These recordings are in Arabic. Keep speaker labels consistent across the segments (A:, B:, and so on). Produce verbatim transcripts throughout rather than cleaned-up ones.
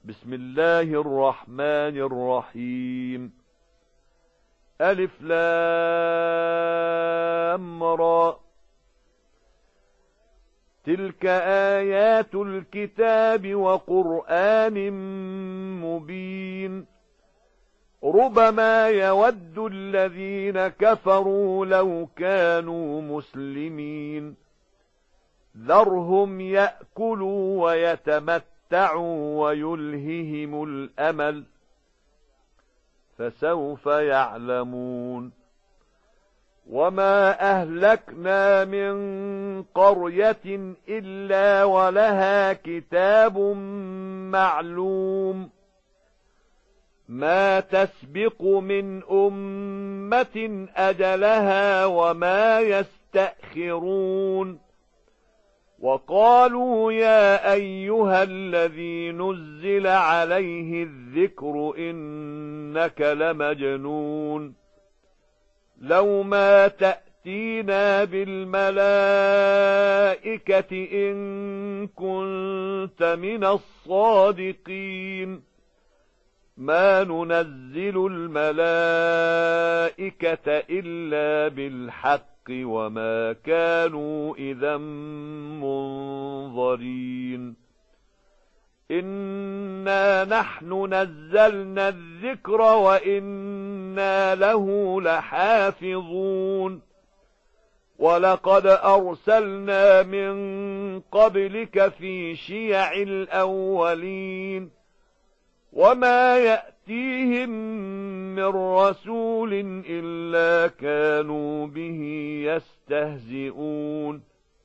A: بسم الله الرحمن الرحيم. ألف لام را. تلك آيات الكتاب وقرآن مبين. ربما يود الذين كفروا لو كانوا مسلمين. ذرهم يأكلوا ويتمتعوا ويلههم الأمل، فسوف يعلمون. وما أهلكنا من قرية إلا ولها كتاب معلوم، ما تسبق من أمة أجلها وما يستأخرون. وقالوا يا أيها الذي نزل عليه الذكر إنك لمجنون، لو ما تأتينا بالملائكة إن كنت من الصادقين. ما ننزل الملائكة إلا بالحق وما كانوا إذا منظرين. إنا نحن نزلنا الذكر وإنا له لحافظون. ولقد أرسلنا من قبلك في شيع الأولين، وما يأتيهم من رسول إلا كانوا به يستهزئون.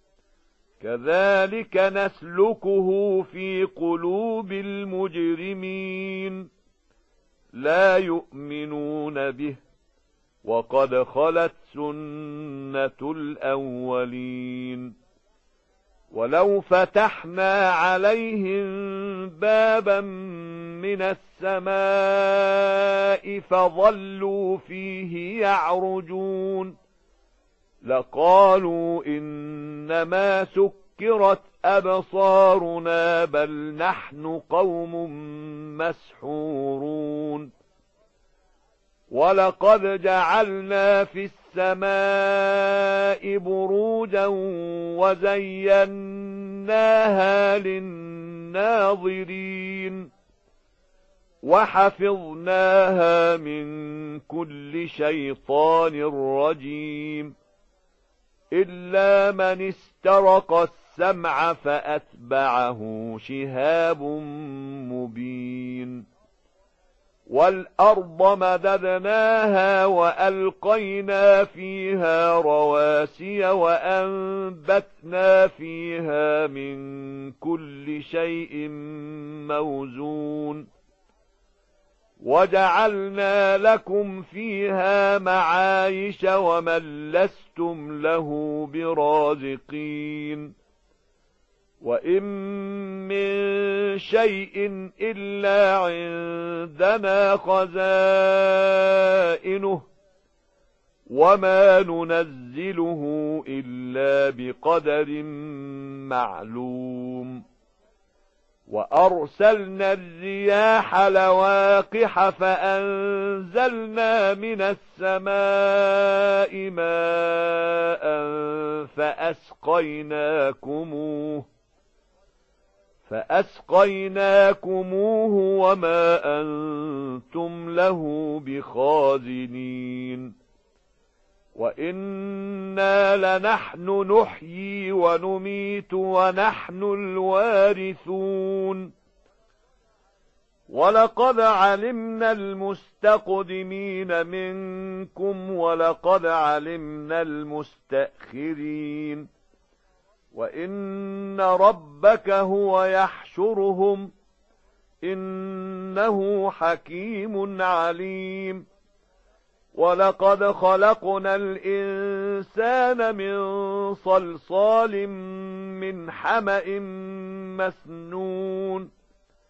A: كذلك نسلكه في قلوب المجرمين، لا يؤمنون به، وقد خلت سنة الأولين. ولو فتحنا عليهم بابا من السماء فظلوا فيه يعرجون لقالوا إنما سكرت أبصارنا بل نحن قوم مسحورون. ولقد جعلنا في السماء بروجا وزيناها للناظرين وحفظناها من كل شيطان رجيم إلا من استرق السمع فأتبعه شهاب مبين. والأرض مددناها وألقينا فيها رواسي وأنبتنا فيها من كل شيء موزون وجعلنا لكم فيها معايش ومن لستم له برازقين. وإن من شيء إلا عندنا خزائنه وما ننزله إلا بقدر معلوم. وأرسلنا الرياح لواقح فأنزلنا من السماء ماء فأسقيناكموه فأسقيناكموه وما أنتم له بخازنين. وإنا لنحن نحيي ونميت ونحن الوارثون. ولقد علمنا المستقدمين منكم ولقد علمنا المستأخرين. وإن ربك هو يحشرهم إنه حكيم عليم. ولقد خلقنا الإنسان من صلصال من حمأ مسنون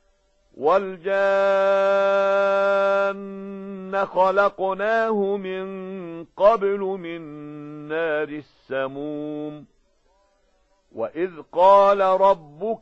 A: والجان خلقناه من قبل من نار السموم وَإِذْ قَالَ رَبُّكَ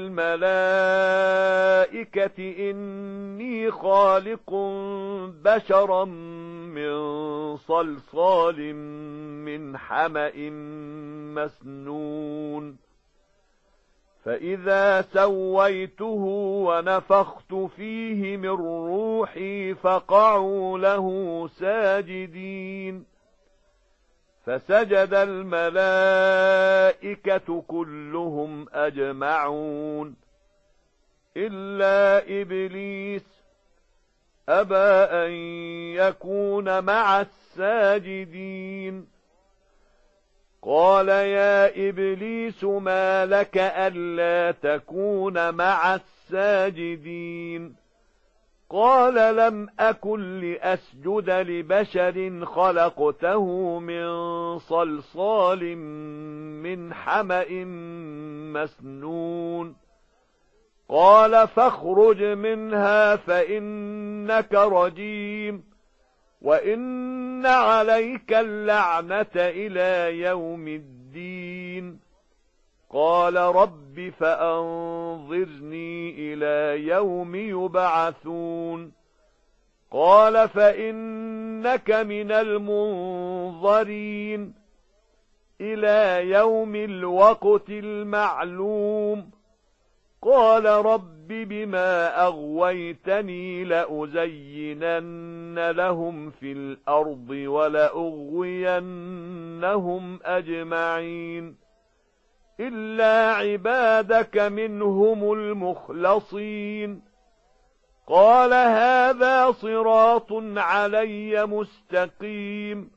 A: لِلْمَلَائِكَةِ إِنِّي خَالِقٌ بَشَرًا مِّن صَلْصَالٍ مِّنْ حَمَإٍ مَّسْنُونٍ فَإِذَا سَوَّيْتُهُ وَنَفَخْتُ فِيهِ مِن رُّوحِي فَقَعُوا لَهُ سَاجِدِينَ فَسَجَدَ الْمَلَائِكَةُ كُلُّهُمْ أَجْمَعُونَ إِلَّا إِبْلِيسَ أَبَى أَن يَكُونَ مَعَ السَّاجِدِينَ قَالَ يَا إِبْلِيسُ مَا لَكَ أَلَّا تَكُونَ مَعَ السَّاجِدِينَ قَالَ لَمْ أَكُنْ لِأَسْجُدَ لِبَشَرٍ خَلَقْتَهُ مِنْ صَلْصَالٍ مِنْ حَمَإٍ مَّسْنُونٍ قَالَ فَاخْرُجْ مِنْهَا فَإِنَّكَ رَجِيمٌ وَإِنَّ عَلَيْكَ اللَّعْنَةَ إِلَى يَوْمِ الدِّينِ قَالَ رَبِّ فَأَنظِرْنِي إِلَى يَوْمِ يُبْعَثُونَ قَالَ فَإِنَّكَ مِنَ الْمُنظَرِينَ إِلَى يَوْمِ الْوَقْتِ الْمَعْلُومِ قَالَ رَبِّ بِمَا أَغْوَيْتَنِي لَأُزَيِّنَنَّ لَهُمْ فِي الْأَرْضِ وَلَأُغْوِيَنَّهُمْ أَجْمَعِينَ إِلَّا عِبَادَكَ مِنْهُمُ الْمُخْلَصِينَ قَالَ هَذَا صِرَاطٌ عَلَيَّ مُسْتَقِيمٌ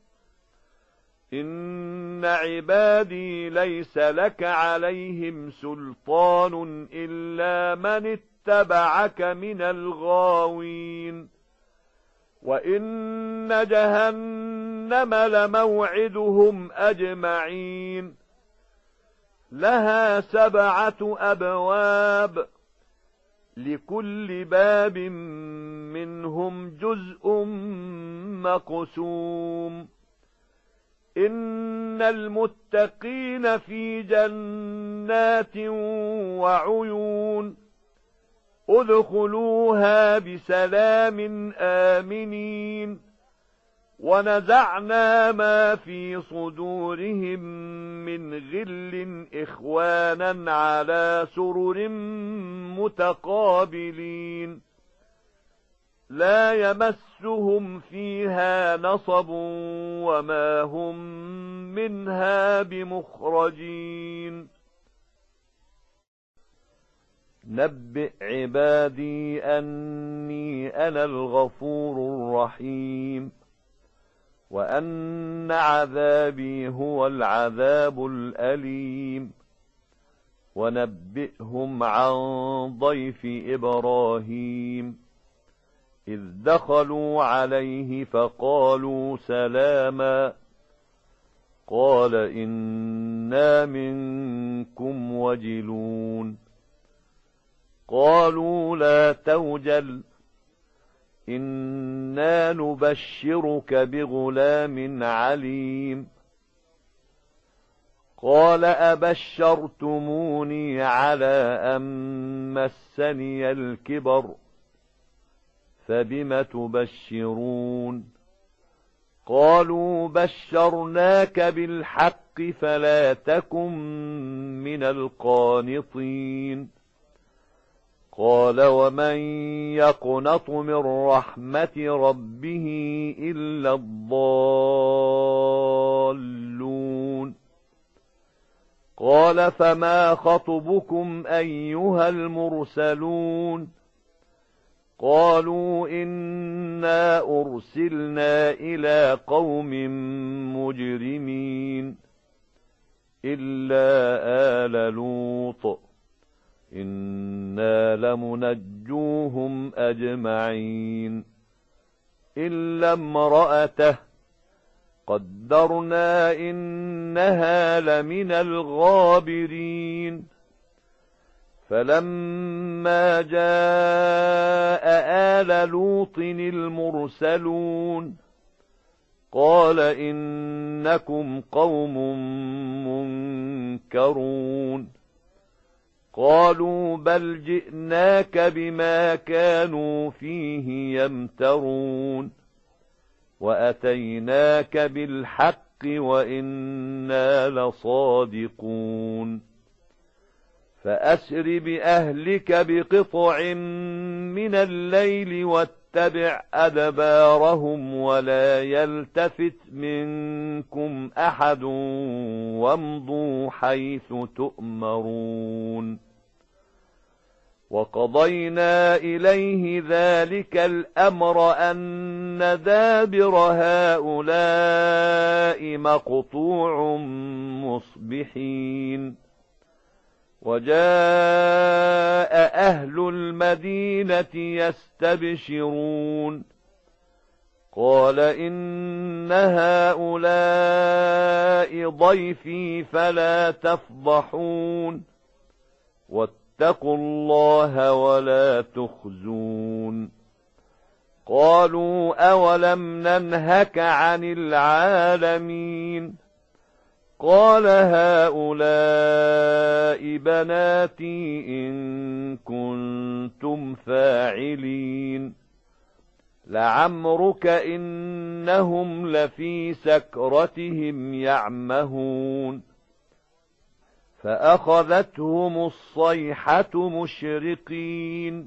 A: إِنَّ عِبَادِي لَيْسَ لَكَ عَلَيْهِمْ سُلْطَانٌ إِلَّا مَنِ اتَّبَعَكَ مِنَ الْغَاوِينَ وَإِنَّ جَهَنَّمَ لَمَوْعِدُهُمْ أَجْمَعِينَ لَهَا سَبْعَةُ أَبْوَابٍ لِكُلِّ بَابٍ مِّنْهُمْ جُزْءٌ مَّقْسُومٌ إِنَّ الْمُتَّقِينَ فِي جَنَّاتٍ وَعُيُونٍ ادْخُلُوهَا بِسَلَامٍ آمِنِينَ وَنَزَعْنَا مَا فِي صُدُورِهِم مِّنْ غِلٍّ إِخْوَانًا عَلَى سُرُرٍ مُتَقَابِلِينَ لَا يَمَسُّهُمْ فِيهَا نَصَبٌ وَمَا هُمْ مِنْهَا بِمُخْرَجِينَ نَبِّئْ عِبَادِي أَنِّي أَنَا الْغَفُورُ الرَّحِيمُ وَأَنَّ عَذَابِي هُوَ الْعَذَابُ الْأَلِيمُ وَنَبِّئْهُمْ عَنْ ضَيْفِ إِبْرَاهِيمَ إِذْ دَخَلُوا عَلَيْهِ فَقَالُوا سَلَامًا قَالَ إِنَّا مِنكُمْ وَجِلُونَ قَالُوا لَا تَوْجَلْ إِنَّا نُبَشِّرُكَ بِغُلَامٍ عَلِيمٍ قَالَ أَبَشَّرْتُمُونِي عَلَى أَن مَّسَّنِيَ الْكِبَرُ فَبِمَ تُبَشِّرُونَ قَالُوا بَشَّرْنَاكَ بِالْحَقِّ فَلَا تَكُن مِّنَ الْقَانِطِينَ قَالَ وَمَن يَقْنَطُ مِن رَّحْمَةِ رَبِّهِ إِلَّا الضَّالُّونَ قَالَ فَمَا خَطْبُكُمْ أَيُّهَا الْمُرْسَلُونَ قَالُوا إِنَّا أُرْسِلْنَا إِلَى قَوْمٍ مُجْرِمِينَ إِلَّا آلَ لُوطٍ إِنَّا لَمُنَجُّوهُمْ أَجْمَعِينَ إِلَّا امْرَأَتَهُ قَدَّرْنَا إِنَّهَا لَمِنَ الْغَابِرِينَ فَلَمَّا جَاءَ آلَ لُوطٍ الْمُرْسَلُونَ قال إنكم قوم منكرون قالوا بل جئناك بما كانوا فيه يمترون وأتيناك بالحق وإنا لصادقون فأسر بأهلك بقطع من الليل واتبع أدبارهم ولا يلتفت منكم أحد وامضوا حيث تؤمرون وقضينا إليه ذلك الأمر أن دابر هؤلاء مقطوع مصبحين وجاء أهل المدينة يستبشرون قال إن هؤلاء ضيفي فلا تفضحون واتقوا الله ولا تخزون قالوا أولم ننهك عن العالمين قال هؤلاء بناتي إن كنتم فاعلين لعمرك إنهم لفي سكرتهم يعمهون فأخذتهم الصيحة مشرقين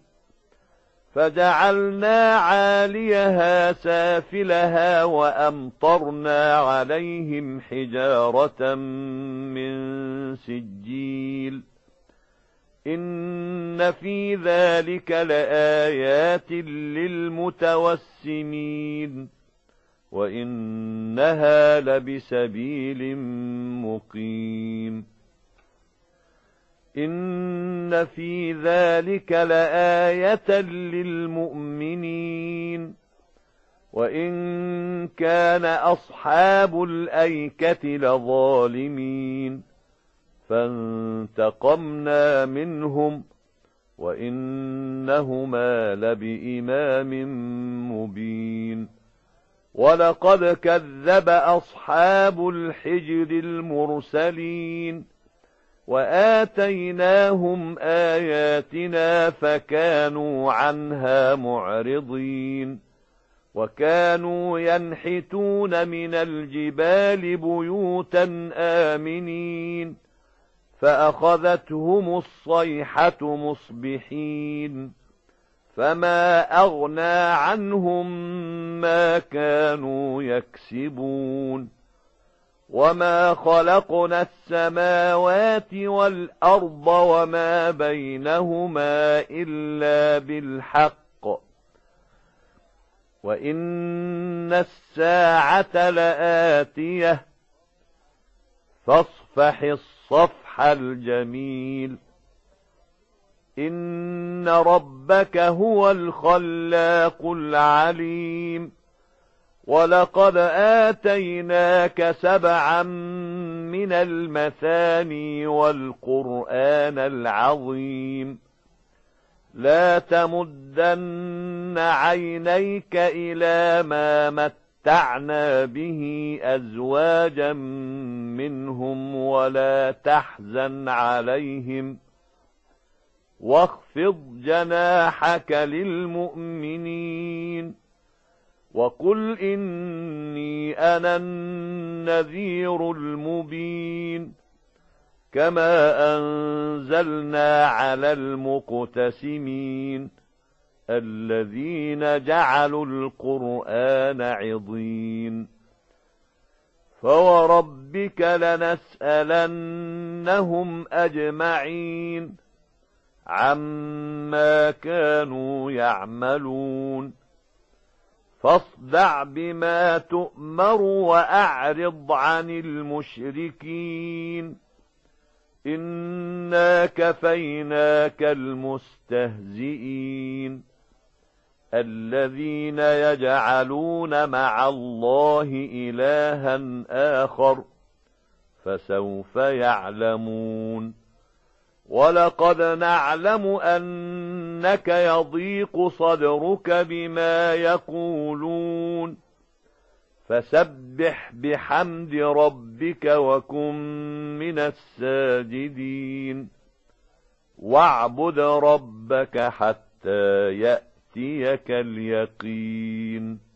A: فجعلنا عاليها سافلها وأمطرنا عليهم حجارة من سجيل إن في ذلك لآيات للمتوسمين وإنها لبسبيل مقيم إن في ذلك لآية للمؤمنين وإن كان أصحاب الأيكة لظالمين فانتقمنا منهم وإنهما لبإمام مبين ولقد كذب أصحاب الحجر المرسلين وآتيناهم آياتنا فكانوا عنها معرضين وكانوا ينحتون من الجبال بيوتا آمنين فأخذتهم الصيحة مصبحين فما أغنى عنهم ما كانوا يكسبون وما خلقنا السماوات والأرض وما بينهما إلا بالحق وإن الساعة لآتية فاصفح الصفح الجميل إن ربك هو الخلاق العليم ولقد آتيناك سبعا من المثاني والقرآن العظيم لا تمدن عينيك إلى ما متعنا به أزواجا منهم ولا تحزن عليهم واخفض جناحك للمؤمنين وقل إني أنا النذير المبين كما أنزلنا على المقتسمين الذين جعلوا القرآن عضين فوربك لنسألنهم أجمعين عما كانوا يعملون فاصدع بما تؤمر وأعرض عن المشركين إنا كفيناك المستهزئين الذين يجعلون مع الله إلها آخر فسوف يعلمون ولقد نعلم أنك يضيق صدرك بما يقولون فسبح بحمد ربك وكن من الساجدين واعبد ربك حتى يأتيك اليقين